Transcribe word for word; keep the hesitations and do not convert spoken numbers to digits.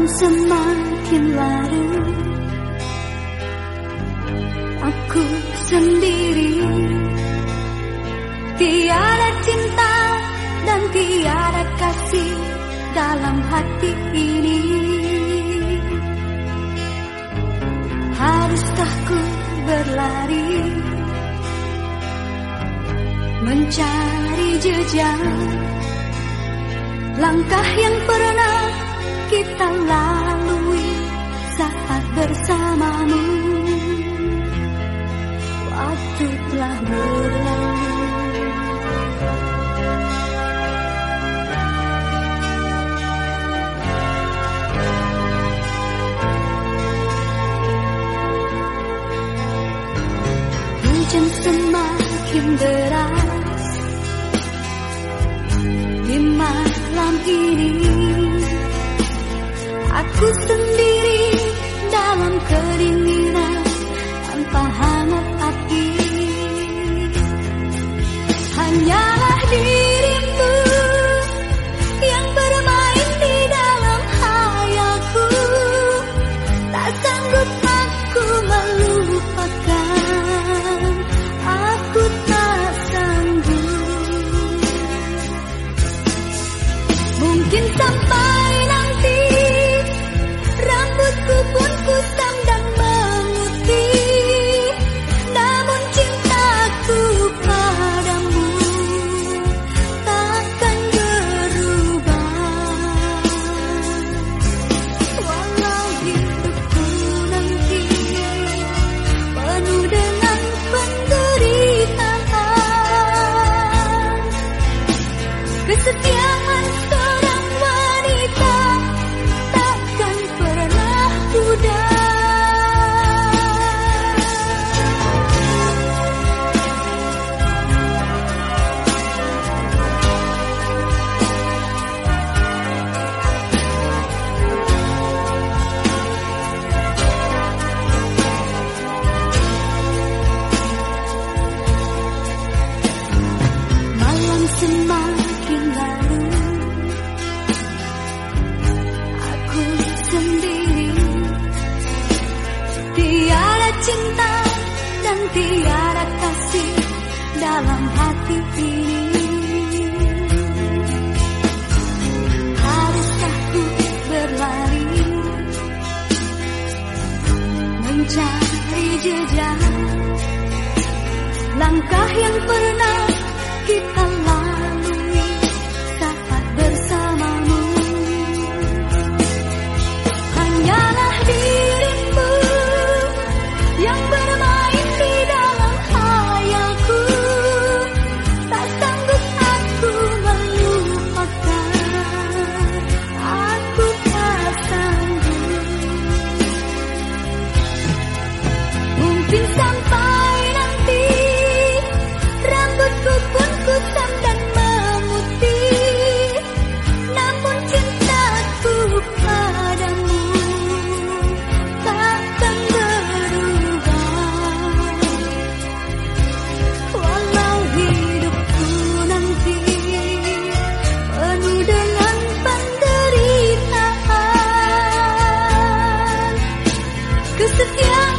semakin larut, aku sendiri. Tiada cinta dan tiada kasih dalam hati ini. Haruskah ku berlari mencari jejak langkah yang pernah kita lalui saat bersamamu? Waktu telah berlalu. Hujan semakin deras di malam ini. Aku sendiri dalam kedinginan tanpa hangat api. Hanyalah dirimu yang bermain di dalam hayalku. Tak sanggup aku melupakan, aku tak sanggup. Mungkin sampai nanti rambutku pun kusam dan memutih, namun cintaku padamu takkan berubah. Walau hidupku nanti penuh dengan penderitaan, kesetiaan seorang wanita takkan pernah pudar. Malam semakin larut, aku sendiri. Tiada cinta dan tiada kasih dalam hati ini. Haruskah ku berlari mencari jejak langkah yang pernah kita lalui saat bersamamu? Hanyalah dirimu yang bermain di dalam hayalku. Tak sanggup aku melupakan, aku tak sanggup. Mungkin sampai nanti rambutku pun kusam dan memutih, namun cintaku padamu takkan berubah. Walau hidupku nanti penuh dengan penderitaan, kesetiaan